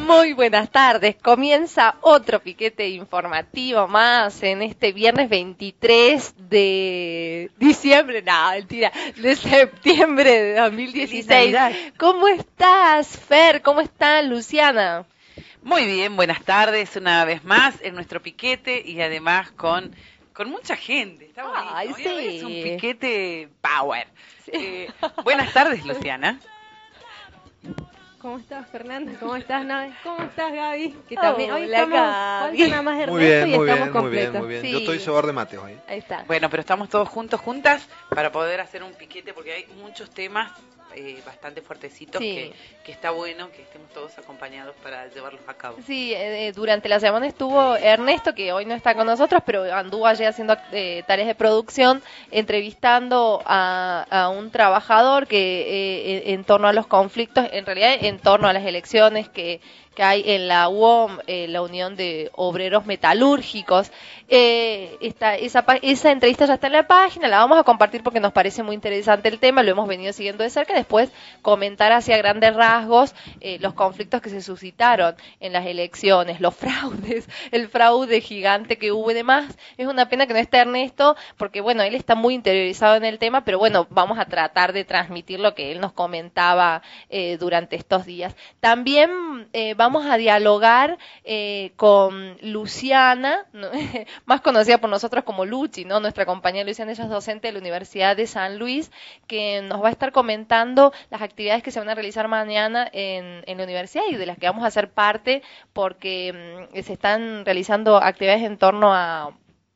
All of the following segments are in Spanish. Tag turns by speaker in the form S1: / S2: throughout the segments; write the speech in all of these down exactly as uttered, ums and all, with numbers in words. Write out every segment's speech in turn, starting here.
S1: Muy buenas tardes. Comienza otro piquete informativo más en este viernes veintitrés de diciembre, no, mentira, de septiembre de dos mil dieciséis. ¿Cómo estás, Fer? ¿Cómo está Luciana?
S2: Muy bien, buenas tardes una vez más en nuestro piquete y además con, con mucha gente. Está bonito.
S1: Ay,
S2: Hoy
S1: sí.
S2: es un piquete power.
S1: Sí.
S2: Eh, buenas tardes, Luciana.
S3: ¿Cómo estás, Fernanda? ¿Cómo estás, Nave? ¿Cómo estás, Gaby? Que
S1: Oh,
S3: también hoy
S1: la
S3: estamos,
S1: Gaby.
S3: falta nada más Ernesto
S4: Muy bien,
S3: y
S4: muy
S3: estamos
S4: bien, muy bien,
S3: completos.
S4: muy bien.
S1: Sí.
S4: Yo estoy llevar de mate hoy.
S1: Ahí está.
S2: Bueno, pero estamos todos juntos, juntas, para poder hacer un piquete porque hay muchos temas eh, bastante fuertecitos
S1: Sí.
S2: que, que está bueno que estemos todos acompañados para llevarlos a cabo.
S1: Sí, eh, durante la semana estuvo Ernesto, que hoy no está con nosotros, pero anduvo allí haciendo eh, tareas de producción, entrevistando a, a un trabajador que eh, en torno a los conflictos, en realidad en torno a las elecciones que, que hay en la U O M, eh, la Unión de Obreros Metalúrgicos. Eh, esta, esa, esa entrevista ya está en la página, la vamos a compartir porque nos parece muy interesante el tema, lo hemos venido siguiendo de cerca. Después comentar hacia grandes rasgos eh, los conflictos que se suscitaron en las elecciones, los fraudes, el fraude gigante que hubo y demás. Es una pena que no esté Ernesto, porque bueno, él está muy interiorizado en el tema, pero bueno, vamos a tratar de transmitir lo que él nos comentaba eh, durante estos días. También eh, vamos a dialogar eh, con Luciana, ¿no? Más conocida por nosotros como Luchi, ¿no? Nuestra compañera Luciana, ella es docente de la Universidad de San Luis, que nos va a estar comentando las actividades que se van a realizar mañana en, en la universidad y de las que vamos a ser parte, porque mmm, se están realizando actividades en torno a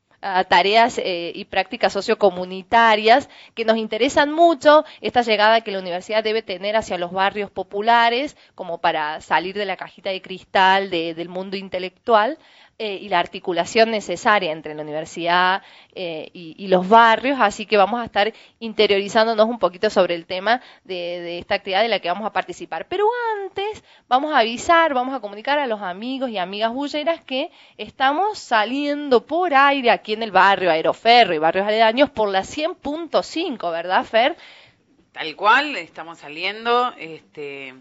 S1: a tareas eh, y prácticas sociocomunitarias que nos interesan mucho, esta llegada que la universidad debe tener hacia los barrios populares como para salir de la cajita de cristal de, del mundo intelectual, eh, y la articulación necesaria entre la universidad eh, y, y los barrios, así que vamos a estar interiorizándonos un poquito sobre el tema de, de esta actividad de la que vamos a participar. Pero antes vamos a avisar, vamos a comunicar a los amigos y amigas bulleras que estamos saliendo por aire aquí en el barrio Aeroferro y barrios aledaños por la cien punto cinco, ¿verdad, Fer?
S2: Tal cual, estamos saliendo este,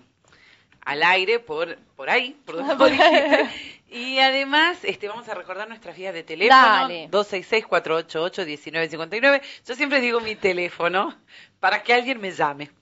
S2: al aire por, por ahí, por donde vos dijiste. Y además este, vamos a recordar nuestras vías de teléfono,
S1: Dale.
S2: dos seis seis, cuatro ocho ocho, uno nueve cinco nueve. Yo siempre digo mi teléfono para que alguien me llame.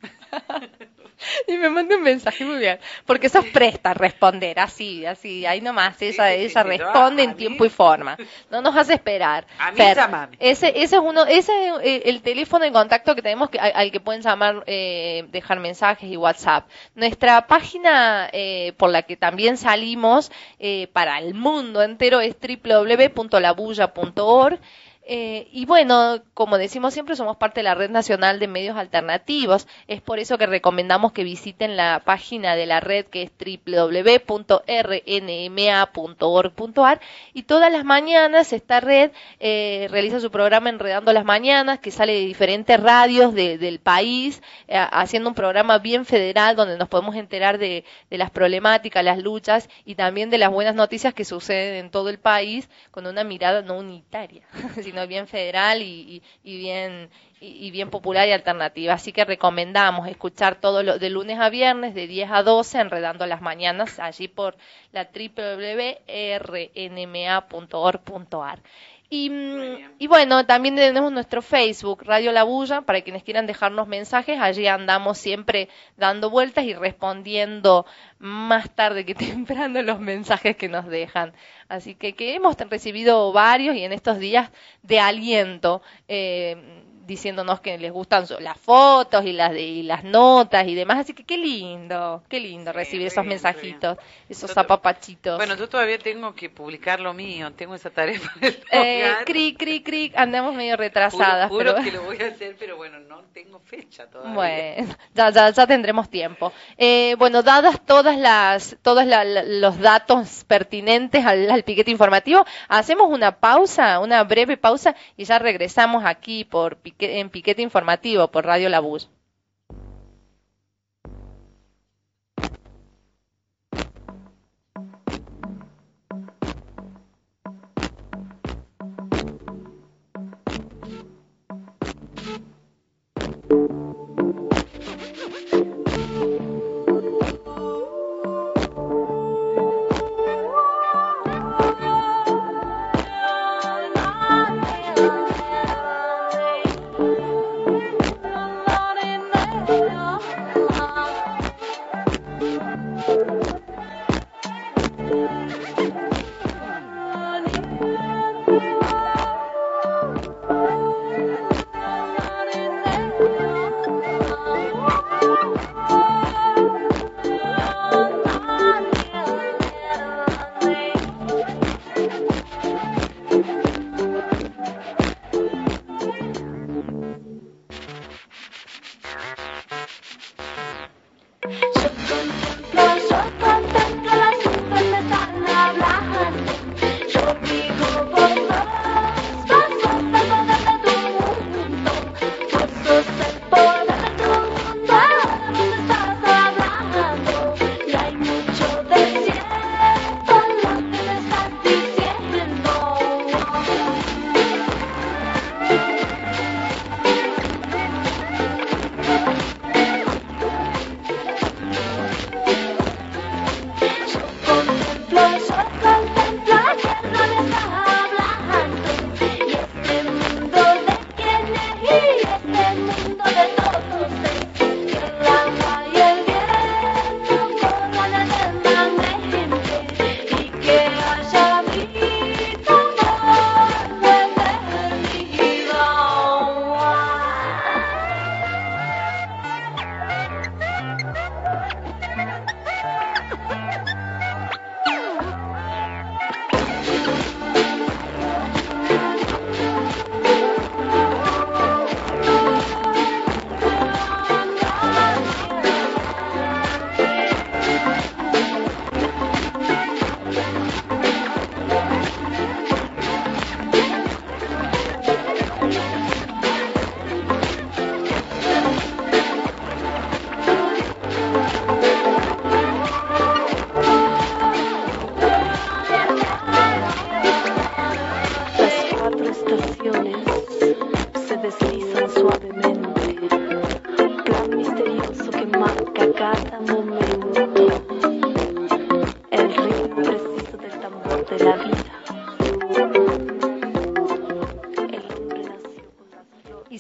S1: Y me manda un mensaje, muy bien, porque sos presta a responder, así, así, ahí nomás, ella,
S2: Sí, sí,
S1: ella
S2: sí, sí,
S1: responde
S2: a
S1: en
S2: mí-
S1: tiempo y forma, no nos hace esperar.
S2: A mí
S1: Fer,
S2: llámame.
S1: ese, ese es uno, ese es eh, el teléfono de contacto que tenemos, que, al, al que pueden llamar, eh, dejar mensajes y WhatsApp. Nuestra página eh, por la que también salimos eh, para el mundo entero es doble u doble u doble u punto la bulla punto org. Eh, y bueno, como decimos siempre, somos parte de la Red Nacional de Medios Alternativos. Es por eso que recomendamos que visiten la página de la red, que es doble u doble u doble u punto r n m a punto org punto a r. Y todas las mañanas esta red eh, realiza su programa Enredando las Mañanas, que sale de diferentes radios de, del país, eh, haciendo un programa bien federal donde nos podemos enterar de, de las problemáticas, las luchas y también de las buenas noticias que suceden en todo el país, con una mirada no unitaria, sino bien federal y, y, y bien y, y bien popular y alternativa. Así que recomendamos escuchar todo lo, de lunes a viernes de diez a doce, Enredando las Mañanas, allí por la doble u doble u doble u punto r n m a punto org punto a r. Y, y bueno, también tenemos nuestro Facebook, Radio La Bulla, para quienes quieran dejarnos mensajes. Allí andamos siempre dando vueltas y respondiendo más tarde que temprano los mensajes que nos dejan. Así que, que hemos recibido varios y en estos días de aliento, eh, diciéndonos que les gustan las fotos y las de, y las notas y demás, así que qué lindo, qué lindo
S2: Sí,
S1: recibir
S2: muy
S1: esos
S2: bien,
S1: mensajitos, esos
S2: Yo-
S1: apapachitos.
S2: Bueno, yo todavía tengo que publicar lo mío, tengo esa tarea para el
S1: Eh,
S2: hogar.
S1: cric, cric, cric, andamos medio retrasadas,
S2: Juro, juro
S1: pero
S2: que lo voy a hacer, pero bueno, no tengo fecha todavía.
S1: bueno, ya, ya, ya tendremos tiempo. Eh, bueno, dadas todas las, todos la- la- los datos pertinentes al, al piquete informativo, hacemos una pausa, una breve pausa y ya regresamos aquí por pique- en piquete informativo por Radio La Bulla.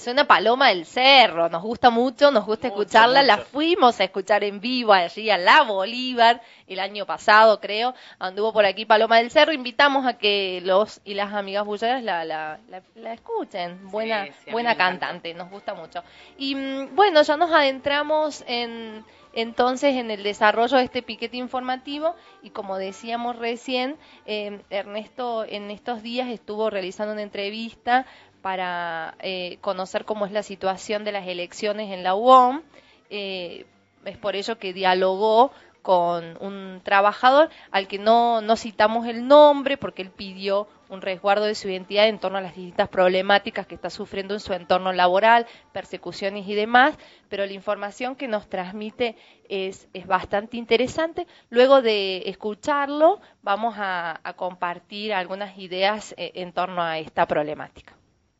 S1: suena Paloma del Cerro, nos gusta mucho, nos gusta
S4: Mucho,
S1: escucharla, la
S4: mucho.
S1: fuimos a escuchar en vivo allí a la Bolívar el año pasado, creo, anduvo por aquí Paloma del Cerro, invitamos a que los y las amigas bulleras la, la, la, la escuchen, buena,
S2: Sí, sí, a mí
S1: buena
S2: me encanta.
S1: cantante, nos gusta mucho. Y mm, bueno, ya nos adentramos en entonces en el desarrollo de este piquete informativo y como decíamos recién, eh, Ernesto en estos días estuvo realizando una entrevista para eh, conocer cómo es la situación de las elecciones en la U O M. Eh, es por ello que dialogó con un trabajador al que no, no citamos el nombre porque él pidió un resguardo de su identidad en torno a las distintas problemáticas que está sufriendo en su entorno laboral, persecuciones y demás, pero la información que nos transmite es, es bastante interesante. Luego de escucharlo, vamos a, a compartir algunas ideas eh, en torno a esta problemática.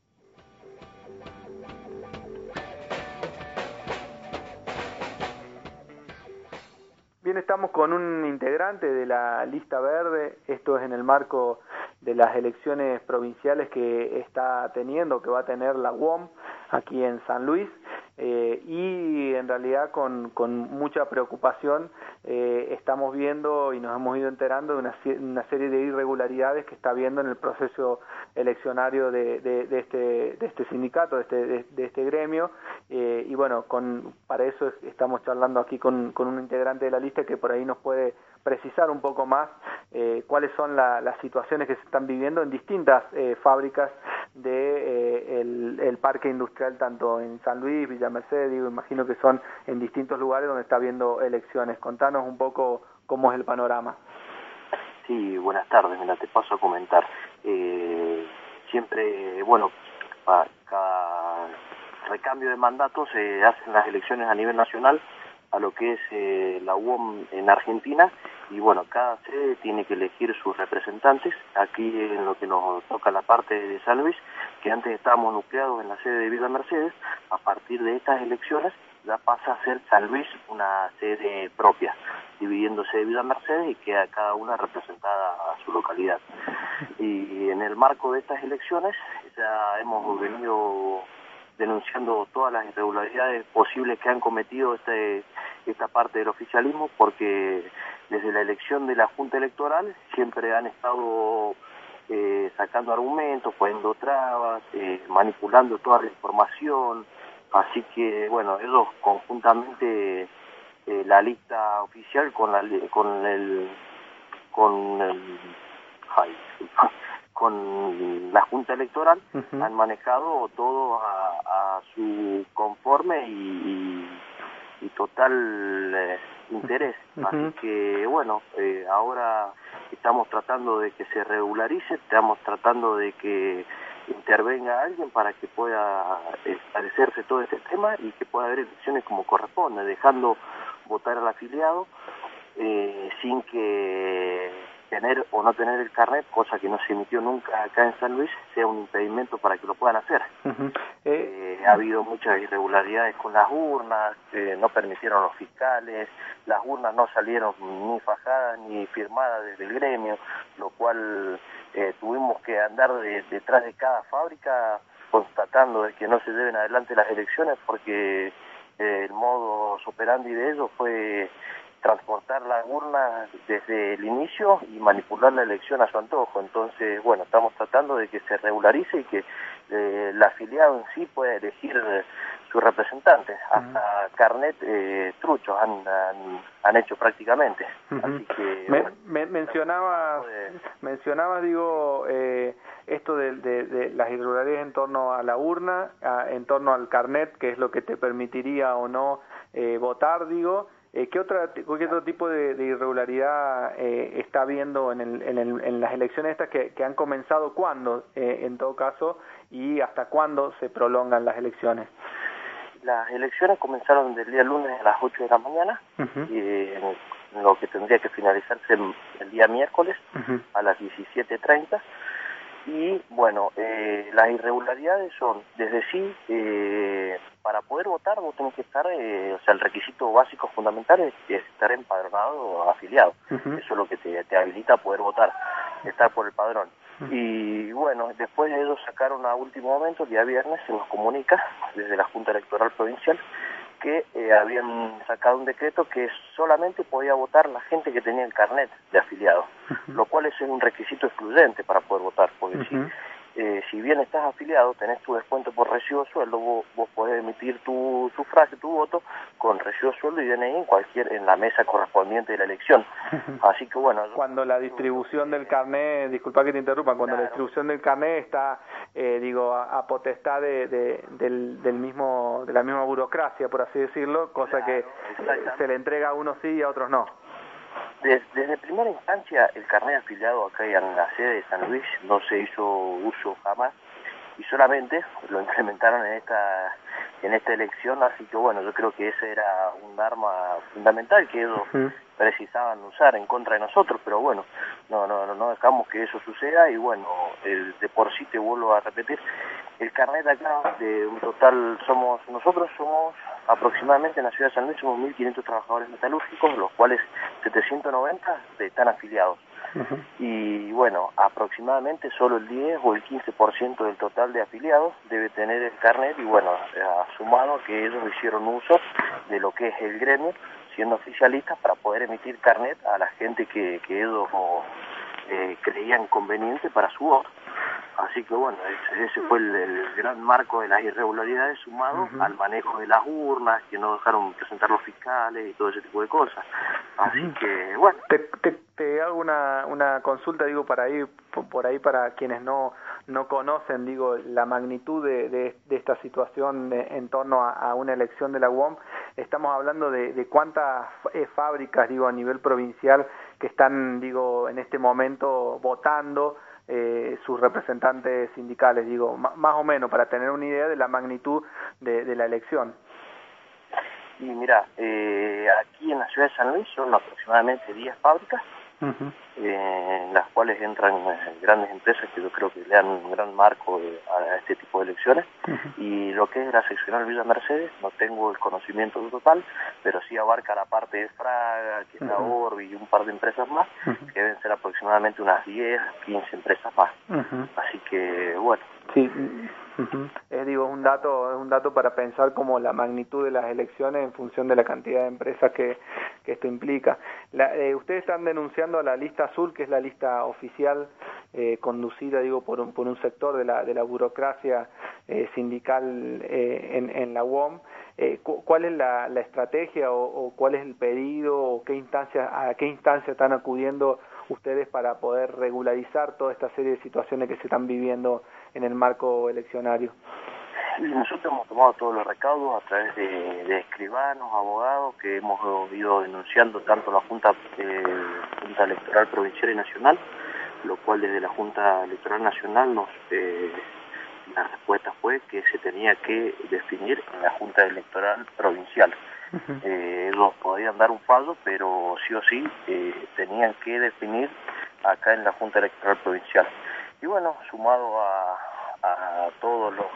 S5: Bien, estamos con un integrante de la lista verde, esto es en el marco de las elecciones provinciales que está teniendo, que va a tener la U O M aquí en San Luis, eh, y en realidad con, con mucha preocupación eh, estamos viendo y nos hemos ido enterando de una, una serie de irregularidades que está habiendo en el proceso eleccionario de, de, de, este, de este sindicato, de este, de, de este gremio, eh, y bueno, con, para eso estamos charlando aquí con, con un integrante de la lista que por ahí nos puede precisar un poco más eh, cuáles son la, las situaciones que se están viviendo en distintas eh, fábricas de eh, el, el parque industrial, tanto en San Luis, Villa Mercedes, digo, imagino que son en distintos lugares donde está habiendo elecciones. Contanos un poco cómo es el panorama.
S6: Sí, buenas tardes, mira, te paso a comentar. Eh, siempre, bueno, a cada recambio de mandato se hacen las elecciones a nivel nacional a lo que es eh, la U O M en Argentina, y bueno, cada sede tiene que elegir sus representantes. Aquí en lo que nos toca la parte de San Luis, que antes estábamos nucleados en la sede de Villa Mercedes, a partir de estas elecciones ya pasa a ser San Luis una sede propia, dividiéndose de Villa Mercedes y queda cada una representada a su localidad. Y en el marco de estas elecciones ya hemos venido denunciando todas las irregularidades posibles que han cometido este, esta parte del oficialismo, porque desde la elección de la Junta Electoral siempre han estado eh, sacando argumentos, poniendo trabas, eh, manipulando toda la información, así que bueno, ellos conjuntamente eh, la lista oficial con la con el con el ay, con la Junta Electoral uh-huh. han manejado todo a, a su conforme y, y, y total eh, interés. Uh-huh. Así que bueno, eh, ahora estamos tratando de que se regularice, estamos tratando de que intervenga alguien para que pueda esclarecerse todo este tema y que pueda haber elecciones como corresponde, dejando votar al afiliado eh, sin que tener o no tener el carnet, cosa que no se emitió nunca acá en San Luis, sea un impedimento para que lo puedan hacer. Uh-huh. eh, ha habido muchas irregularidades con las urnas, eh, no permitieron los fiscales, las urnas no salieron ni fajadas ni firmadas desde el gremio, lo cual eh, tuvimos que andar de, detrás de cada fábrica constatando de que no se lleven adelante las elecciones, porque eh, el modus operandi de ellos fue transportar las urnas desde el inicio y manipular la elección a su antojo. Entonces, bueno, estamos tratando de que se regularice y que eh, el afiliado en sí pueda elegir eh, sus representantes. Hasta uh-huh. carnet eh, truchos han, han, han hecho prácticamente. Uh-huh. Así que,
S5: me,
S6: bueno,
S5: me, mencionabas, de... mencionabas, digo, eh, esto de, de, de las irregularidades en torno a la urna, a, en torno al carnet, que es lo que te permitiría o no eh, votar, digo. Eh, ¿Qué, otra, ¿Qué otro tipo de, de irregularidad eh, está habiendo en, el, en, el, en las elecciones estas que, que han comenzado? ¿Cuándo, eh, en todo caso, y hasta cuándo se prolongan las elecciones?
S6: Las elecciones comenzaron del día lunes a las ocho de la mañana, uh-huh. y, eh, en lo que tendría que finalizarse el día miércoles uh-huh. a las diecisiete treinta. Y bueno, eh, las irregularidades son, desde sí, eh, para poder votar vos tenés que estar, eh, o sea, el requisito básico fundamental es, es estar empadronado o afiliado. Uh-huh. Eso es lo que te, te habilita a poder votar, estar por el padrón. Y bueno, después de ellos sacaron a último momento, el día viernes, se nos comunica desde la Junta Electoral Provincial que eh, habían sacado un decreto que solamente podía votar la gente que tenía el carnet de afiliado, uh-huh. lo cual es un requisito excluyente para poder votar, porque uh-huh. si, eh, si bien estás afiliado, tenés tu descuento por recibo de sueldo, vos, vos podés emitir tu sufragio, tu voto, con recibo de sueldo y D N I en cualquier, en la mesa correspondiente de la elección. Uh-huh. Así que bueno...
S5: Cuando la distribución del carnet, disculpa que te interrumpa, cuando claro. la distribución del carnet está, eh, digo, a, a potestad de, de, del, del mismo, de la misma burocracia, por así decirlo, cosa claro, que se le entrega a unos sí y a otros no.
S6: Desde, desde primera instancia, el carnet afiliado acá en la sede de San Luis no se hizo uso jamás y solamente lo implementaron en esta en esta elección, así que bueno, yo creo que ese era un arma fundamental que ellos uh-huh. precisaban usar en contra de nosotros, pero bueno, no no no dejamos que eso suceda y bueno, el, de por sí te vuelvo a repetir, el carnet acá de un total somos, nosotros somos aproximadamente en la ciudad de San Luis somos mil quinientos trabajadores metalúrgicos, los cuales setecientos noventa están afiliados. Uh-huh. Y bueno, aproximadamente solo el diez o el quince por ciento del total de afiliados debe tener el carnet y bueno, sumado que ellos hicieron uso de lo que es el gremio, siendo oficialistas para poder emitir carnet a la gente que, que ellos eh, creían conveniente para su voto. Así que bueno, ese, ese fue el, el gran marco de las irregularidades sumado uh-huh. al manejo de las urnas, que no dejaron presentar los fiscales y todo ese tipo de cosas. Así uh-huh. que bueno.
S5: Te, te, te hago una, una consulta, digo, para ahí, por ahí para quienes no no conocen, digo, la magnitud de, de, de esta situación de, en torno a, a una elección de la U O M. Estamos hablando de, de cuántas eh, fábricas, digo, a nivel provincial que están, digo, en este momento votando Eh, sus representantes sindicales, digo, m- más o menos, para tener una idea de la magnitud de, de la elección.
S6: Y mira, eh, aquí en la ciudad de San Luis son aproximadamente diez fábricas, uh-huh. eh, en las cuales entran eh, grandes empresas que yo creo que le dan un gran marco eh, a este tipo de elecciones, uh-huh. y lo que es la seccional Villa Mercedes, no tengo el conocimiento total, pero sí abarca la parte de Fraga, que está uh-huh. Orbi y un par de empresas más, uh-huh. que deben ser aproximadamente unas diez, quince empresas más. Uh-huh. Así que, bueno.
S5: Sí, uh-huh. es, digo, un dato, es un dato para pensar como la magnitud de las elecciones en función de la cantidad de empresas que, que esto implica. La, eh, ustedes están denunciando a la lista azul, que es la lista oficial eh, conducida, digo, por un, por un sector de la, de la burocracia eh, sindical eh, en, en la U O M. Eh, ¿Cuál es la, la estrategia o, o cuál es el pedido o qué instancias, a qué instancia están acudiendo ustedes para poder regularizar toda esta serie de situaciones que se están viviendo en el marco eleccionario?
S6: Nosotros hemos tomado todos los recaudos a través de, de escribanos, abogados, que hemos ido denunciando tanto la Junta, eh, Junta Electoral Provincial y Nacional, lo cual desde la Junta Electoral Nacional nos eh, la respuesta fue que se tenía que definir en la Junta Electoral Provincial. Uh-huh. Eh, ellos podían dar un fallo, pero sí o sí eh, tenían que definir acá en la Junta Electoral Provincial. Y bueno, sumado a, a todos los,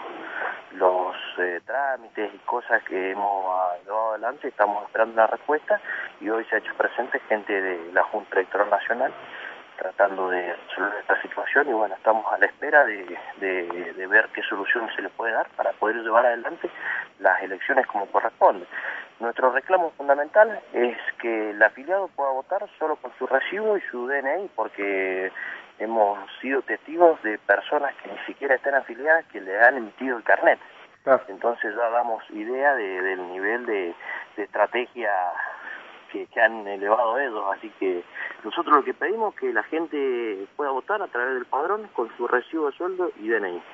S6: los eh, trámites y cosas que hemos llevado adelante, estamos esperando una respuesta y hoy se ha hecho presente gente de la Junta Electoral Nacional tratando de resolver esta situación y bueno, estamos a la espera de, de, de ver qué solución se le puede dar para poder llevar adelante las elecciones como corresponde. Nuestro reclamo fundamental es que el afiliado pueda votar solo con su recibo y su D N I, porque hemos sido testigos de personas que ni siquiera están afiliadas que le han emitido el carnet. Ah. Entonces ya damos idea de, del nivel de, de estrategia que, que han elevado ellos, así que nosotros lo que pedimos es que la gente pueda votar a través del padrón con su recibo de sueldo y D N I.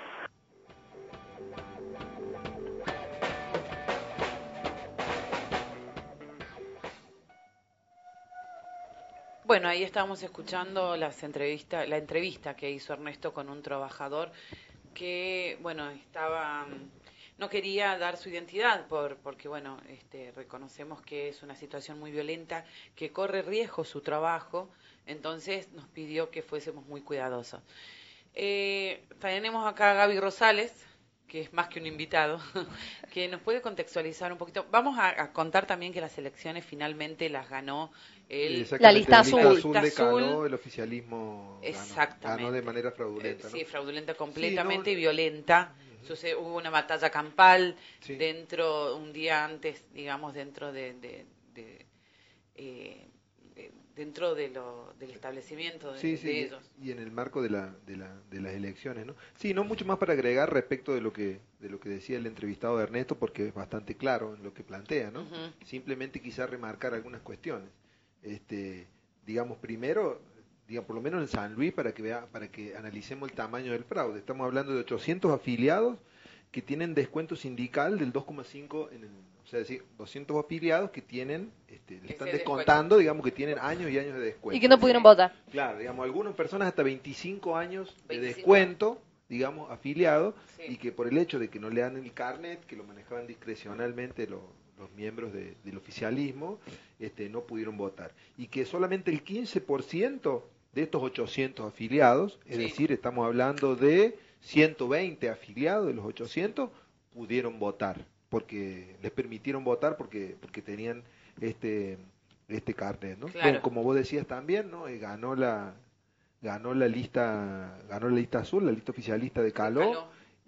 S2: Bueno, ahí estábamos escuchando las entrevistas, la entrevista que hizo Ernesto con un trabajador que, bueno, estaba, no quería dar su identidad por, porque, bueno, este, reconocemos que es una situación muy violenta, que corre riesgo su trabajo, entonces nos pidió que fuésemos muy cuidadosos. Eh, tenemos acá a Gaby Rosales, que es más que un invitado, que nos puede contextualizar un poquito. Vamos a, a contar también que las elecciones finalmente las ganó el,
S1: la lista azul.
S4: La lista azul de Caló, el oficialismo
S2: Exactamente.
S4: Ganó, ganó de manera fraudulenta.
S2: Eh, sí,
S4: ¿no?
S2: fraudulenta completamente
S4: sí, no,
S2: y violenta. Uh-huh. Sucede, hubo una batalla campal
S4: sí.
S2: dentro, un día antes, digamos, dentro de... de, de eh, dentro de lo, del establecimiento de,
S4: sí, sí,
S2: de ellos.
S4: Y en el marco de, la, de, la, de las elecciones, ¿no? Sí, no mucho más para agregar respecto de lo que de lo que decía el entrevistado de Ernesto, porque es bastante claro en lo que plantea, ¿no? Uh-huh. Simplemente quizá remarcar algunas cuestiones. Este, digamos, primero, digamos, por lo menos en San Luis, para que vea, para que analicemos el tamaño del fraude. Estamos hablando de ochocientos afiliados que tienen descuento sindical del dos coma cinco en el, o sea, es decir, doscientos afiliados que tienen, este, le están descontando, digamos que tienen años y años de descuento.
S1: Y que no pudieron votar.
S4: Claro, digamos, algunas personas hasta veinticinco años de
S2: veinticinco
S4: descuento, digamos, afiliados,
S2: sí.
S4: Y que por el hecho de que no le dan el carnet, que lo manejaban discrecionalmente los, los miembros de, del oficialismo, este, no pudieron votar. Y que solamente el quince por ciento de estos ochocientos afiliados, es
S2: sí.
S4: decir, estamos hablando de ciento veinte afiliados de los ochocientos, pudieron votar, porque les permitieron votar porque porque tenían este este carnet, ¿no?
S2: Claro.
S4: Bueno, como vos decías también, ¿no? Eh, ganó la ganó la lista ganó la lista azul, la lista oficialista de Caló,
S2: Caló.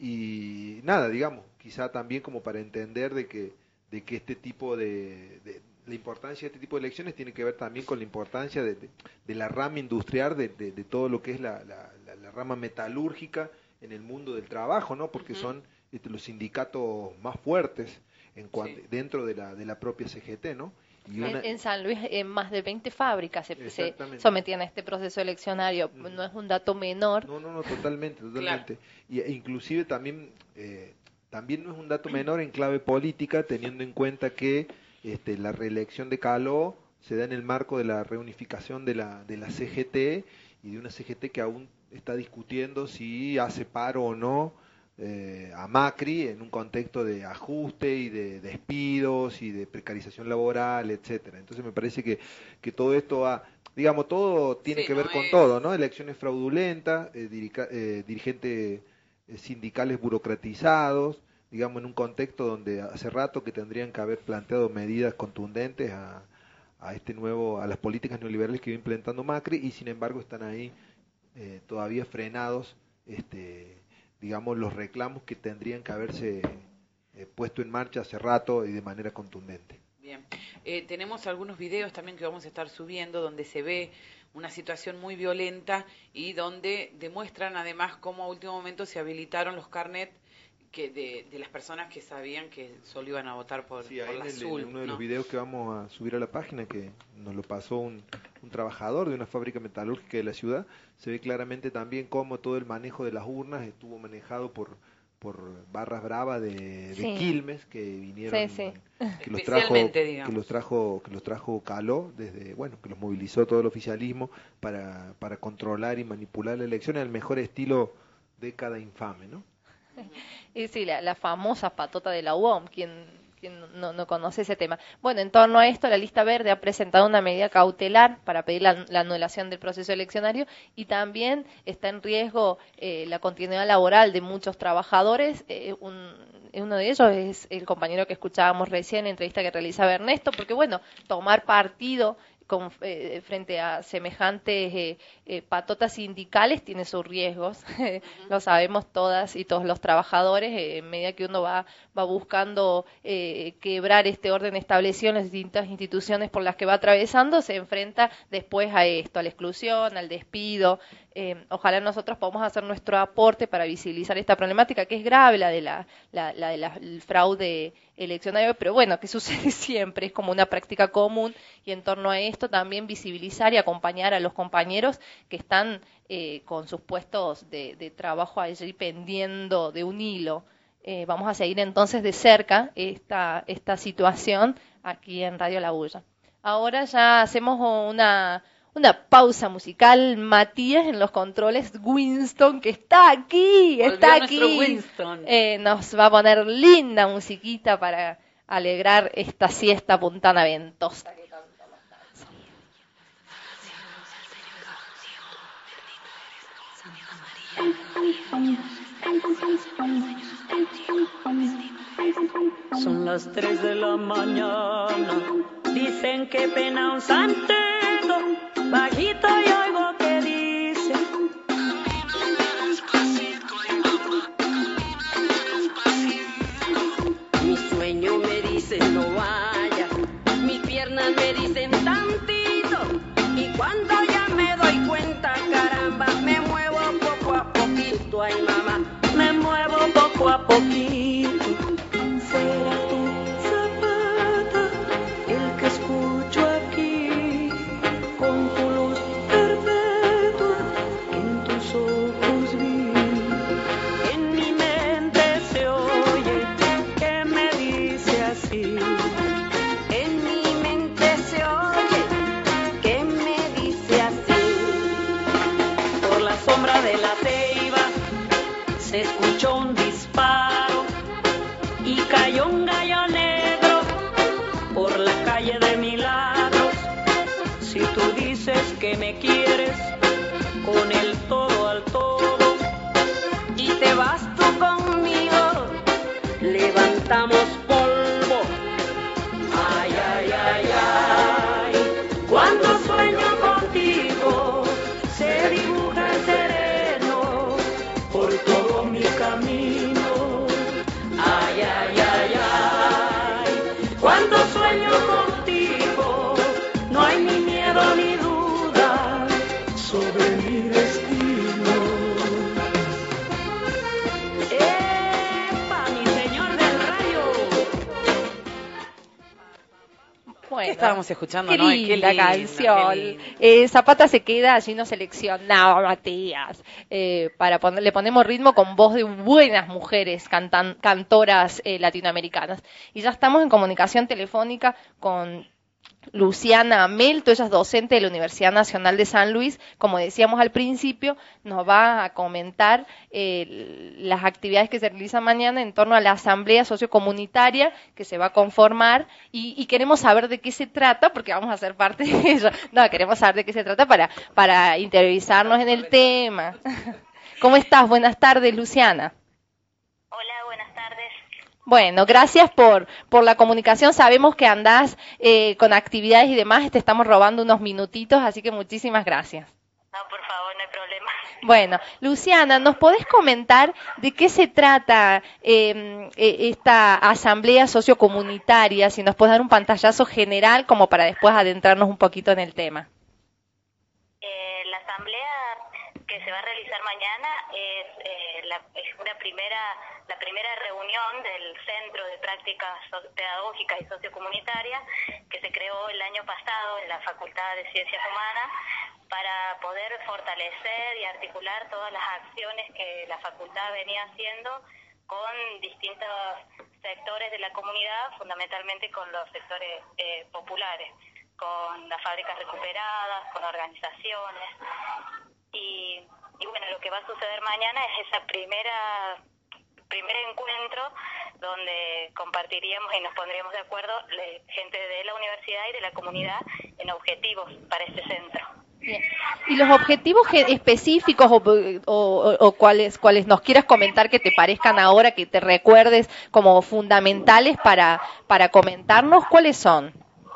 S4: Y nada, digamos, quizá también como para entender de que de que este tipo de, de la importancia de este tipo de elecciones tiene que ver también con la importancia de, de, de la rama industrial, de, de, de todo lo que es la, la, la, la rama metalúrgica en el mundo del trabajo, ¿no? Porque uh-huh. son este, los sindicatos más fuertes en cuanto, sí. dentro de la de la propia C G T, ¿no?
S1: Y una... en, en San Luis, en más de veinte fábricas se, se sometían a este proceso eleccionario. Uh-huh. No es un dato menor.
S4: No, no, no, totalmente, totalmente. Claro. Y e inclusive también eh, también no es un dato menor en clave política, teniendo en cuenta que este, la reelección de Caló se da en el marco de la reunificación de la de la C G T y de una C G T que aún está discutiendo si hace paro o no eh, a Macri en un contexto de ajuste y de despidos y de precarización laboral, etcétera. Entonces me parece que, que todo esto va, digamos, todo tiene
S2: sí,
S4: que
S2: no
S4: ver con
S2: es...
S4: todo, ¿no? Elecciones fraudulentas, eh, dirica, eh, dirigentes eh, sindicales burocratizados, digamos, en un contexto donde hace rato que tendrían que haber planteado medidas contundentes a, a este nuevo, a las políticas neoliberales que va implementando Macri, y sin embargo están ahí Eh, todavía frenados, este, digamos, los reclamos que tendrían que haberse eh, puesto en marcha hace rato y de manera contundente.
S2: Bien, eh, tenemos algunos videos también que vamos a estar subiendo donde se ve una situación muy violenta y donde demuestran además cómo a último momento se habilitaron los carnets que de, de las personas que sabían que solo iban a votar por,
S4: sí,
S2: por la
S4: en
S2: azul.
S4: En uno de
S2: ¿no?
S4: los videos que vamos a subir a la página, que nos lo pasó un, un trabajador de una fábrica metalúrgica de la ciudad, se ve claramente también cómo todo el manejo de las urnas estuvo manejado por por barras bravas de,
S1: sí.
S4: de Quilmes que vinieron,
S1: sí, sí.
S4: que los trajo, que los trajo, que los trajo Caló desde, bueno, que los movilizó todo el oficialismo para para controlar y manipular la elección al mejor estilo década infame, ¿no?
S1: Y sí, la, la famosa patota de la U O M, quien, quien no, no conoce ese tema. Bueno, en torno a esto, la Lista Verde ha presentado una medida cautelar para pedir la, la anulación del proceso eleccionario y también está en riesgo eh, la continuidad laboral de muchos trabajadores. Eh, un, uno de ellos es el compañero que escuchábamos recién en la entrevista que realizaba Ernesto, porque bueno, tomar partido Con, eh, frente a semejantes eh, eh, patotas sindicales tiene sus riesgos, uh-huh. Lo sabemos todas y todos los trabajadores, eh, en medida que uno va, va buscando eh, quebrar este orden establecido en las distintas instituciones por las que va atravesando, se enfrenta después a esto, a la exclusión, al despido. Eh, ojalá nosotros podamos hacer nuestro aporte para visibilizar esta problemática que es grave, la de la, la, la de la, el fraude eleccionario, pero bueno, que sucede siempre, es como una práctica común, y en torno a esto también visibilizar y acompañar a los compañeros que están eh, con sus puestos de, de trabajo allí pendiendo de un hilo. Eh, vamos a seguir entonces de cerca esta, esta situación aquí en Radio La Bulla. Ahora ya hacemos una... Una pausa musical. Matías en los controles, Winston, que está aquí,
S2: Volvió
S1: está aquí.
S2: Winston.
S1: Eh, nos va a poner linda musiquita para alegrar esta siesta puntana ventosa.
S7: Son las tres de la mañana, dicen que pena un santero, bajito y oigo que dice: mi sueño me dice no vaya, mis piernas me dicen tantito, y cuando ya me doy cuenta, caramba, me muevo poco a poquito, ay mamá, me muevo poco a poquito. Será tu Zapata el que escucho aquí, con tu luz perpetua en tus ojos vi. En mi mente se oye que me dice así. En mi mente se oye que me dice así. Por la sombra de la ceiba se escuchó un disparo y cayó un gallo negro por la calle de Milagros. Si tú dices que me quieres con el todo al todo y te vas tú conmigo, levantamos polvo. Ay, ay, ay, ay, cuando sueño contigo se dibuja el sereno por todo mi camino. Ay, ay, ay, ay, cuando sueño contigo, no hay ni miedo ni duda sobre mi destino. ¡Epa, mi señor del rayo!
S1: Bueno,
S2: ¿Qué estábamos escuchando,
S1: qué
S2: no?
S1: linda
S2: Qué lindo,
S1: canción.
S2: qué lindo.
S1: Eh, Zapata se queda, allí nos seleccionaba Matías. Eh, para poner, le ponemos ritmo con voz de buenas mujeres cantan, cantoras eh, latinoamericanas. Y ya estamos en comunicación telefónica con Luciana Melto, ella es docente de la Universidad Nacional de San Luis. Como decíamos al principio, nos va a comentar eh, las actividades que se realizan mañana en torno a la asamblea sociocomunitaria que se va a conformar y, y queremos saber de qué se trata, porque vamos a ser parte de ello. No, queremos saber de qué se trata para, para interiorizarnos en el tema. ¿Cómo estás? Buenas tardes, Luciana.
S8: Hola, buenas tardes.
S1: Bueno, gracias por, por la comunicación. Sabemos que andás eh, con actividades y demás, te estamos robando unos minutitos, así que muchísimas gracias.
S8: No, por favor, no hay problema.
S1: Bueno, Luciana, ¿nos podés comentar de qué se trata eh, esta asamblea sociocomunitaria? Si nos podés dar un pantallazo general como para después adentrarnos un poquito en el tema.
S8: Eh, la asamblea que se va a realizar mañana es, eh, la, es una primera, la primera reunión del Centro de Prácticas Pedagógicas y Sociocomunitarias que se creó el año pasado en la Facultad de Ciencias Humanas para poder fortalecer y articular todas las acciones que la facultad venía haciendo con distintos sectores de la comunidad, fundamentalmente con los sectores eh, populares, con las fábricas recuperadas, con organizaciones. Y, y bueno, lo que va a suceder mañana es esa primera primer encuentro donde compartiríamos y nos pondríamos de acuerdo le, gente de la universidad y de la comunidad en objetivos para este centro.
S1: Bien. ¿Y los objetivos específicos o, o, o cuáles, cuáles nos quieras comentar que te parezcan ahora, que te recuerdes como fundamentales para, para comentarnos, cuáles son?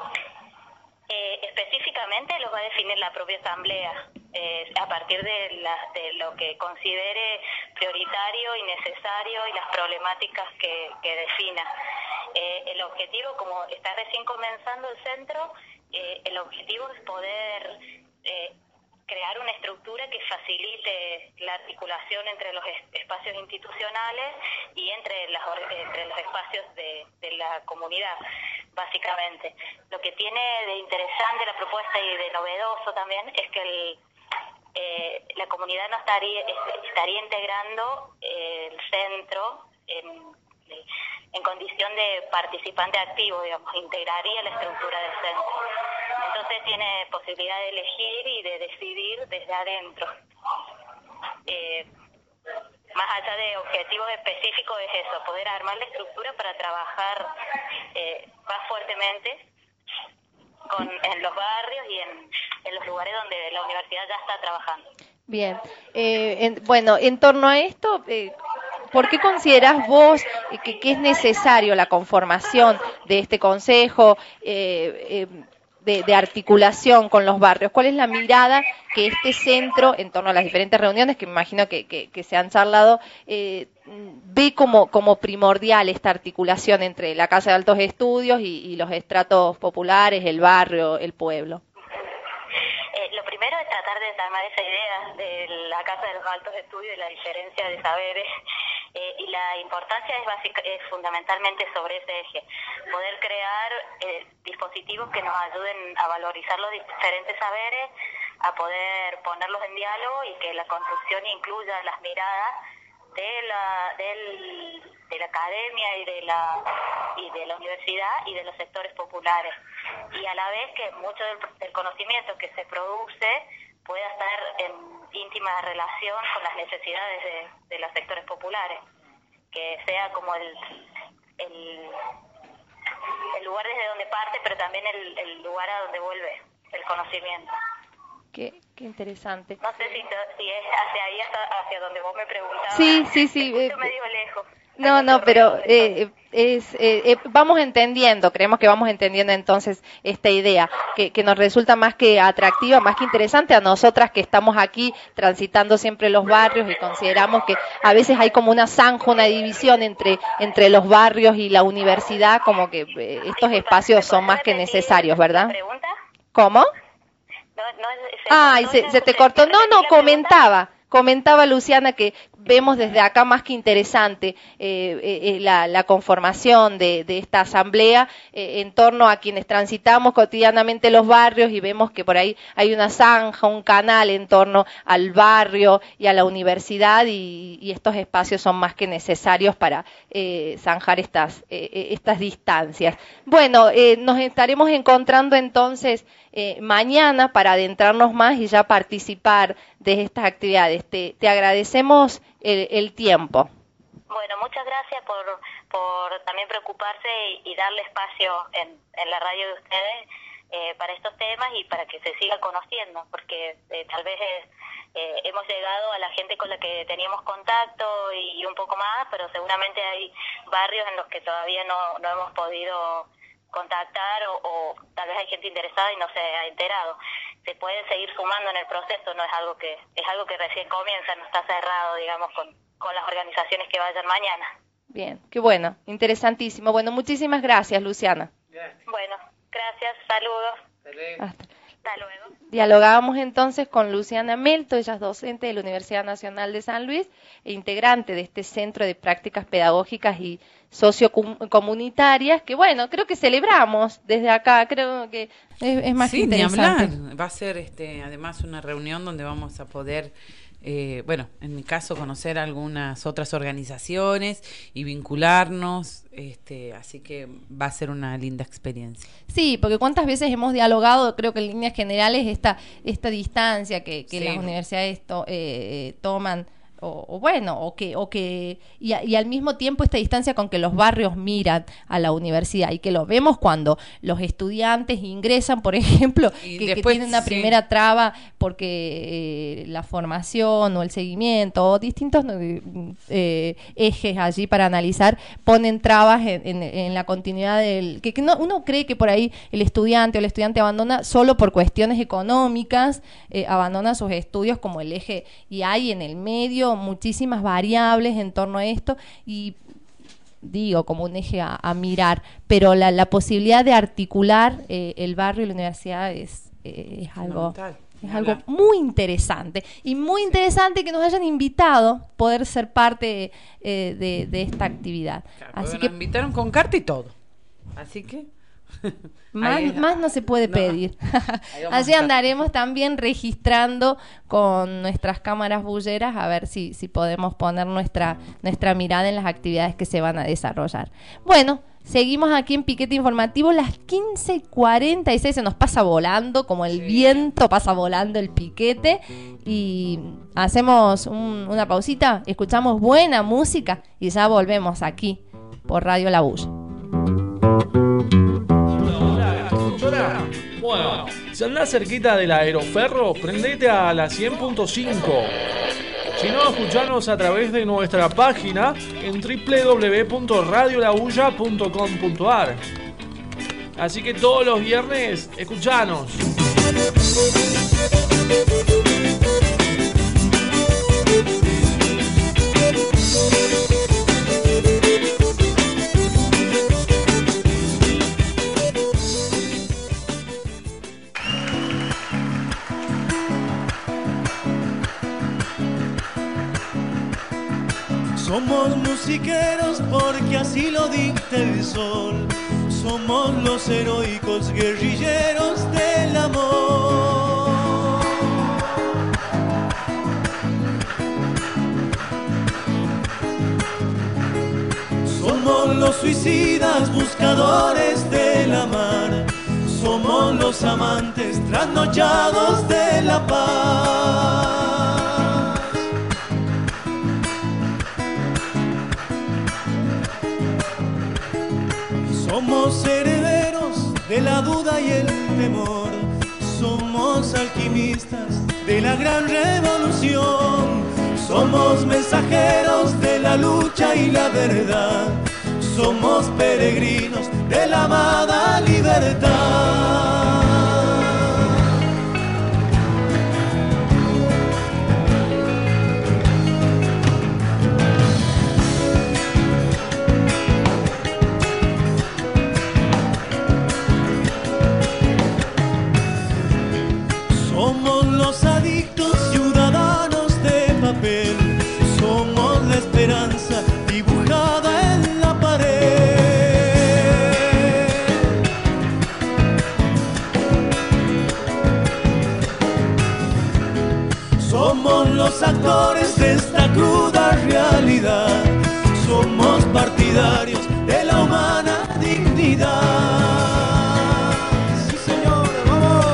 S8: Eh, específicamente los va a definir la propia asamblea, eh, a partir de, la, de lo que considere prioritario y necesario y las problemáticas que, que defina. Eh, el objetivo, como está recién comenzando el centro, eh, el objetivo es poder eh, crear una estructura que facilite la articulación entre los espacios institucionales y entre, las, entre los espacios de, de la comunidad, básicamente. Lo que tiene de interesante la propuesta y de novedoso también es que el, eh, la comunidad no estaría, estaría integrando eh, el centro en, en condición de participante activo, digamos, integraría la estructura del centro. Entonces tiene posibilidad de elegir y de decidir desde adentro. Eh, más allá de objetivos específicos es eso, poder armar la estructura para trabajar eh, más fuertemente con, en los barrios y en, en los lugares donde la universidad ya está trabajando.
S1: Bien, eh, en, bueno, en torno a esto, eh, ¿por qué considerás vos que, que es necesario la conformación de este consejo eh, eh, de, de articulación con los barrios? ¿Cuál es la mirada que este centro, en torno a las diferentes reuniones que me imagino que, que, que se han charlado, eh, ve como, como primordial esta articulación entre la Casa de Altos Estudios y, y los estratos populares, el barrio, el pueblo?
S8: Eh, lo primero es tratar de desarmar esa idea de la Casa de los Altos Estudios y la diferencia de saberes, eh, y la importancia es, básica, es fundamentalmente sobre ese eje, poder crear eh, dispositivos que nos ayuden a valorizar los diferentes saberes, a poder ponerlos en diálogo y que la construcción incluya las miradas de la, del, de la academia y de la, y de la universidad y de los sectores populares, y a la vez que mucho del, del conocimiento que se produce pueda estar en íntima relación con las necesidades de, de los sectores populares, que sea como el, el, el lugar desde donde parte, pero también el, el lugar a donde vuelve el conocimiento.
S1: Qué, qué interesante.
S8: No sé si, si es hacia ahí, hasta hacia donde vos me preguntabas.
S1: Sí, sí, sí.
S8: Eh, medio lejos.
S1: No, no, pero eh, es, eh, eh, vamos entendiendo, creemos que vamos entendiendo entonces esta idea, que, que nos resulta más que atractiva, más que interesante a nosotras que estamos aquí transitando siempre los barrios y consideramos que a veces hay como una zanja, una división entre, entre los barrios y la universidad, como que eh, estos espacios son más que necesarios, ¿verdad?
S8: ¿Pregunta?
S1: ¿Cómo?
S8: No, no, se,
S1: Ay,
S8: no,
S1: se,
S8: no,
S1: se te
S8: se,
S1: cortó. No, no, comentaba.
S8: Pregunta?
S1: Comentaba Luciana que vemos desde acá más que interesante eh, eh, la, la conformación de, de esta asamblea eh, en torno a quienes transitamos cotidianamente los barrios y vemos que por ahí hay una zanja, un canal en torno al barrio y a la universidad y, y estos espacios son más que necesarios para eh, zanjar estas, eh, estas distancias. Bueno, eh, nos estaremos encontrando entonces eh, mañana para adentrarnos más y ya participar de estas actividades. Te, te agradecemos el, el tiempo.
S8: Bueno, muchas gracias por, por también preocuparse y, y darle espacio en, en la radio de ustedes eh, para estos temas y para que se siga conociendo, porque eh, tal vez eh, hemos llegado a la gente con la que teníamos contacto y, y un poco más, pero seguramente hay barrios en los que todavía no, no hemos podido contactar o, o tal vez hay gente interesada y no se ha enterado. Se pueden seguir sumando en el proceso, no es algo que es algo que recién comienza, no está cerrado, digamos, con, con las organizaciones que vayan mañana.
S1: Bien, qué bueno, interesantísimo. Bueno, muchísimas gracias, Luciana.
S8: Gracias. Bueno, gracias, saludos.
S1: Hasta.
S8: Hasta luego.
S1: Dialogábamos entonces con Luciana Melto, ella es docente de la Universidad Nacional de San Luis e integrante de este Centro de Prácticas Pedagógicas y Sociocomunitarias, que bueno, creo que celebramos desde acá, creo que es, es más
S2: sí,
S1: que interesante.
S2: Ni hablar. Va a ser este, además una reunión donde vamos a poder, eh, bueno, en mi caso conocer algunas otras organizaciones y vincularnos, este, así que va a ser una linda experiencia.
S1: Sí, porque cuántas veces hemos dialogado, creo que en líneas generales, esta esta distancia que, que sí. las universidades to, eh, toman, o, o bueno, o que, o que y, a, y al mismo tiempo esta distancia con que los barrios miran a la universidad y que lo vemos cuando los estudiantes ingresan, por ejemplo, que, después, que tienen una sí. primera traba porque eh, la formación o el seguimiento o distintos eh, ejes allí para analizar ponen trabas en, en, en la continuidad del que, que no, uno cree que por ahí el estudiante o el estudiante abandona solo por cuestiones económicas, eh, abandona sus estudios como el eje, y hay en el medio muchísimas variables en torno a esto y digo como un eje a, a mirar, pero la, la posibilidad de articular eh, el barrio y la universidad es, eh, es algo es algo muy interesante y muy sí. interesante que nos hayan invitado poder ser parte eh, de, de esta actividad.
S2: Claro,
S1: así que
S2: nos invitaron con carta y todo, así que
S1: Más, más no se puede no. pedir. Allí andaremos también registrando con nuestras cámaras bulleras a ver si, si podemos poner nuestra, nuestra mirada en las actividades que se van a desarrollar. Bueno, seguimos aquí en Piquete Informativo, las quince cuarenta y seis, se nos pasa volando, como el sí. viento pasa volando el piquete, y hacemos un, una pausita, escuchamos buena música y ya volvemos aquí por Radio La Bulla.
S9: Bueno, si andás cerquita del aeroferro, prendete a la cien punto cinco. Si no, escuchanos a través de nuestra página en doble u doble u doble u punto radio la bulla punto com punto a r. Así que todos los viernes, escuchanos.
S10: Somos musiqueros porque así lo dicta el sol. Somos los heroicos guerrilleros del amor. Somos los suicidas buscadores de la mar. Somos los amantes trasnochados de la paz. Somos herederos de la duda y el temor. Somos alquimistas de la gran revolución. Somos mensajeros de la lucha y la verdad. Somos peregrinos de la amada libertad. Somos los adictos ciudadanos de papel. Somos la esperanza dibujada en la pared. Somos los actores de esta cruda realidad. Somos partidarios de la humana dignidad. Sí, señor, vamos.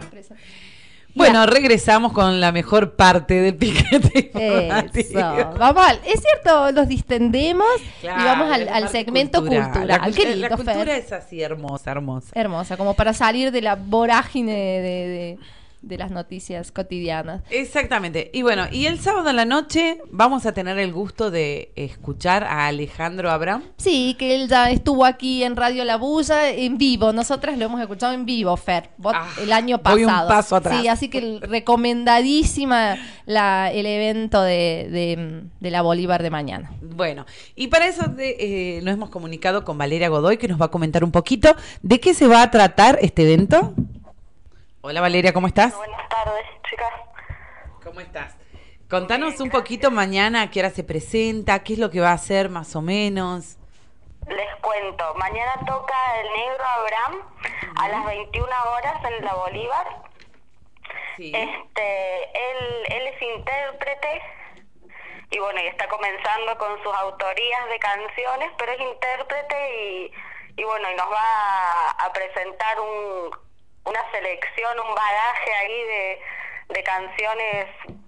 S2: Bueno, regresamos con la mejor parte del piquete.
S1: Eso. Vamos al, es cierto, los distendemos
S2: Claro,
S1: y vamos al,
S2: la
S1: al
S2: parte
S1: segmento
S2: cultural.
S1: cultural.
S2: La, cult-
S1: Qué
S2: la
S1: lindo,
S2: cultura
S1: Fer.
S2: es así, hermosa, hermosa.
S1: Hermosa, como para salir de la vorágine de, de, de las noticias cotidianas.
S2: Exactamente. Y bueno, y el sábado a la noche vamos a tener el gusto de escuchar a Alejandro Abraham.
S1: Sí, que él ya estuvo aquí en Radio La Bulla en vivo. Nosotras lo hemos escuchado en vivo, Fer, vos,
S2: Ah,
S1: el año
S2: voy
S1: pasado.
S2: un paso atrás.
S1: Sí, así que recomendadísima la, el evento de, de, de la Bolívar de mañana.
S2: Bueno, y para eso de, eh, nos hemos comunicado con Valeria Godoy, que nos va a comentar un poquito de qué se va a tratar este evento. Hola Valeria, ¿cómo estás?
S8: Buenas tardes, chicas.
S2: ¿Cómo estás? Contanos un poquito mañana a qué hora se presenta, qué es lo que va a hacer más o menos.
S8: Les cuento, mañana toca el negro Abraham a las veintiuna horas en la Bolívar.
S2: Sí.
S8: Este, él, él es intérprete y bueno, y está comenzando con sus autorías de canciones, pero es intérprete y, y bueno, y nos va a, a presentar un, una selección, un bagaje ahí de, de canciones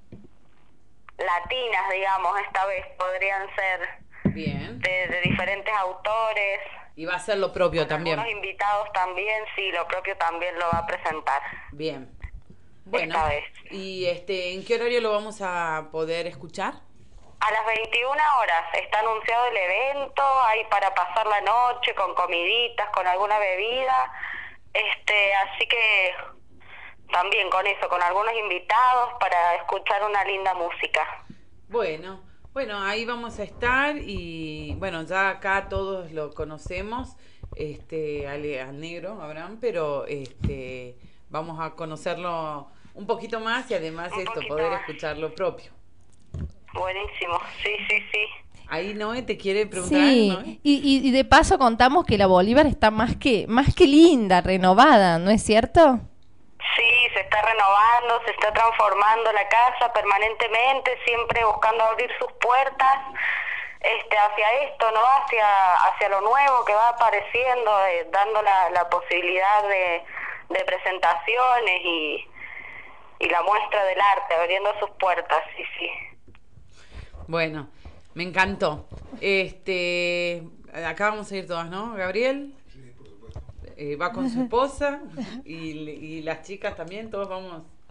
S8: latinas, digamos, esta vez podrían ser.
S2: Bien.
S8: De, de diferentes autores.
S2: Y va a ser lo propio también.
S8: Algunos invitados también, sí, lo propio también lo va a presentar.
S2: Bien. Bueno,
S8: Esta vez.
S2: ¿y este en qué horario lo vamos a poder escuchar?
S8: A las veintiuna horas está anunciado el evento, hay para pasar la noche con comiditas, con alguna bebida. Este, así que también con eso, con algunos invitados para escuchar una linda música.
S2: Bueno, bueno, ahí vamos a estar y bueno, ya acá todos lo conocemos, este, al, al negro Abraham, pero este, vamos a conocerlo un poquito más y además
S8: Un
S2: esto,
S8: poquito
S2: poder
S8: más.
S2: escuchar lo propio.
S8: Buenísimo, sí, sí, sí.
S2: Ahí Noé te quiere preguntar,
S1: Sí,
S2: ¿no?
S1: y, y, y de paso contamos que la Bolívar está más que, más que linda, renovada, ¿no es cierto?
S8: Sí, se está renovando, se está transformando la casa permanentemente, siempre buscando abrir sus puertas este, hacia esto, ¿no? Hacia, hacia lo nuevo que va apareciendo, eh, dando la, la posibilidad de, de presentaciones y, y la muestra del arte, abriendo sus puertas, sí, sí.
S2: Bueno, me encantó. Este, acá vamos a ir todas, ¿no? Gabriel eh, va con su esposa y, y las chicas también, todos vamos.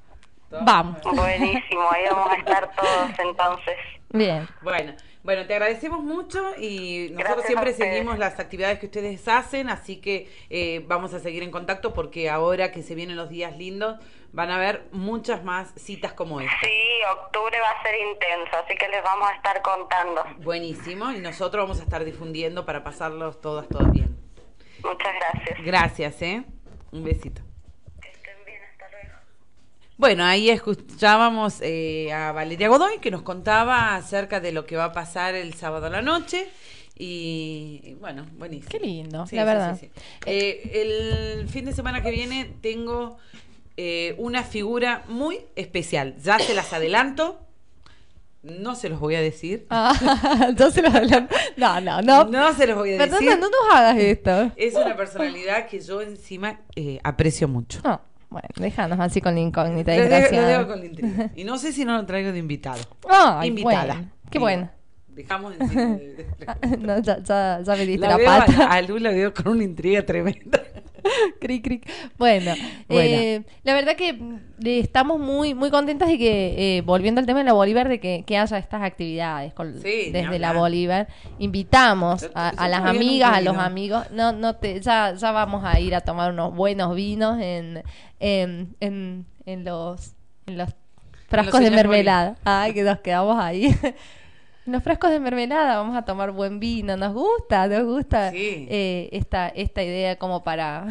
S1: Vamos.
S8: Buenísimo, ahí vamos a estar todos entonces.
S1: Bien.
S2: Bueno, bueno, te agradecemos mucho y nosotros
S8: Gracias
S2: siempre
S8: a ustedes.
S2: seguimos las actividades que ustedes hacen, así que eh, vamos a seguir en contacto porque ahora que se vienen los días lindos van a haber muchas más citas como esta.
S8: Sí, octubre va a ser intenso, así que les vamos a estar contando.
S2: Buenísimo, y nosotros vamos a estar difundiendo para pasarlos todas, todas bien.
S8: Muchas gracias.
S2: Gracias, ¿eh? Un besito.
S8: Que estén bien, hasta luego.
S2: Bueno, ahí escuchábamos eh, a Valeria Godoy, que nos contaba acerca de lo que va a pasar el sábado a la noche. Y, y bueno, buenísimo.
S1: Qué lindo,
S2: Sí,
S1: la
S2: sí,
S1: verdad.
S2: sí, sí. Eh, el fin de semana que viene tengo eh, una figura muy especial. Ya se las adelanto. No se los voy a decir.
S1: Ah, yo se los adelanto. No, no, no.
S2: No se los voy a
S1: Fernanda,
S2: decir.
S1: no nos hagas esto.
S2: Es una personalidad que yo encima eh, aprecio mucho.
S1: No, bueno, déjanos así con la incógnita,
S2: Lo dejo, lo
S1: desgraciada.
S2: dejo con la intriga. Y no sé si no lo traigo de invitado.
S1: Ay,
S2: Invitada.
S1: bueno, qué
S2: Digo,
S1: bueno.
S2: Dejamos encima de-
S1: No, ya, ya, ya me diste
S2: La
S1: la,
S2: veo a,
S1: pata.
S2: a Lu la veo con una intriga tremenda.
S1: Cric, cric. Bueno,
S2: Bueno.
S1: eh, la verdad que mm, estamos muy muy contentas de que, eh, volviendo al tema de la Bolívar, de que, que haya estas actividades con,
S2: Sí,
S1: desde
S2: ni
S1: la
S2: hablar.
S1: Bolívar. Invitamos
S2: Yo-
S1: a,
S2: yo
S1: a las
S2: todavía
S1: amigas,
S2: nunca
S1: a
S2: he
S1: los
S2: ido.
S1: amigos. No, no te, ya, ya vamos a ir a tomar unos buenos vinos en, en, en, en los, en los frascos de
S2: señor
S1: mermelada. Ay, que nos quedamos ahí. En los frascos de mermelada vamos a tomar buen vino, nos gusta, nos gusta
S2: Sí.
S1: eh, esta esta idea como para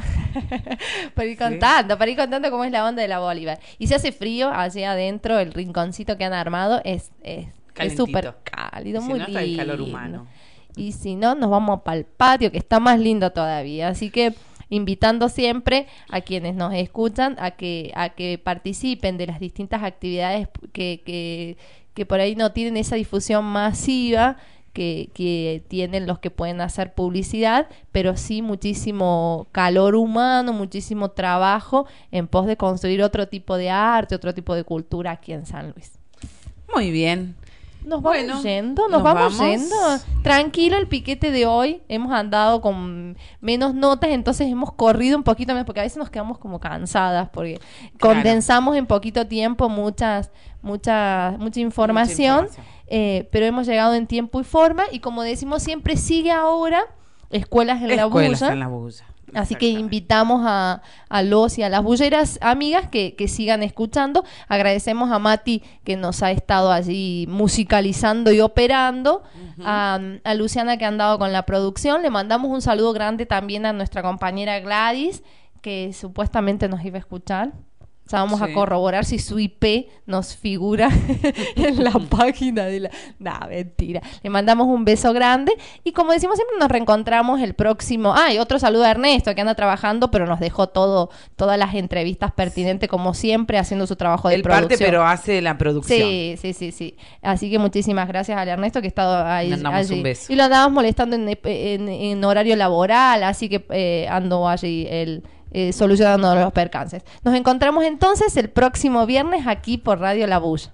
S1: para ir contando, para ir contando cómo es la onda de la Bolívar. Y si hace frío, allá adentro el rinconcito que han armado es es es
S2: Calentito.
S1: súper cálido,
S2: Y si
S1: muy
S2: no, está el calor
S1: lindo.
S2: humano.
S1: Y si no, nos vamos para el patio, que está más lindo todavía. Así que invitando siempre a quienes nos escuchan a que a que participen de las distintas actividades que, que, que por ahí no tienen esa difusión masiva que, que tienen los que pueden hacer publicidad, pero sí muchísimo calor humano, muchísimo trabajo en pos de construir otro tipo de arte, otro tipo de cultura aquí en San Luis.
S2: Muy bien.
S1: Nos vamos
S2: Bueno,
S1: yendo, nos,
S2: nos
S1: vamos,
S2: vamos.
S1: yendo. Tranquilo el piquete de hoy. Hemos andado con menos notas, entonces hemos corrido un poquito más, porque a veces nos quedamos como cansadas, porque condensamos en poquito tiempo muchas, mucha, mucha información,
S2: Mucha información.
S1: eh, pero hemos llegado en tiempo y forma, y como decimos siempre, sigue ahora Escuelas en la
S2: Escuelas
S1: Bulla.
S2: en la bulla.
S1: Así que invitamos a, a los y a las bulleras amigas que, que sigan escuchando. Agradecemos a Mati que nos ha estado allí musicalizando y operando. Uh-huh. a, a Luciana que ha andado con la producción. Le mandamos un saludo grande también a nuestra compañera Gladys, que supuestamente nos iba a escuchar. Ya vamos sí. a corroborar si su I P nos figura en la página de la... Nah, mentira. Le mandamos un beso grande y como decimos siempre nos reencontramos el próximo... Ah, y otro saludo a Ernesto que anda trabajando pero nos dejó todo todas las entrevistas pertinentes como siempre haciendo su trabajo de
S2: El
S1: producción.
S2: parte pero hace la producción.
S1: Sí, sí, sí, sí. Así que muchísimas gracias al Ernesto que ha estado ahí.
S2: Le mandamos
S1: allí.
S2: un beso.
S1: Y lo andábamos molestando en, en, en horario laboral, así que eh, ando allí el... Eh, solucionando los percances. Nos encontramos entonces el próximo viernes aquí por Radio La Bulla.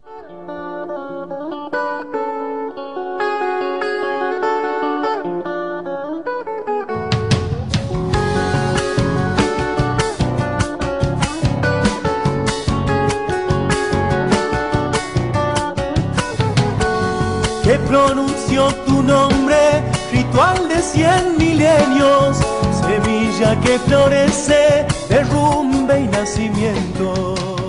S10: Que pronunció tu nombre, ritual de cien milenios, semilla que florece, derrumbe y nacimiento.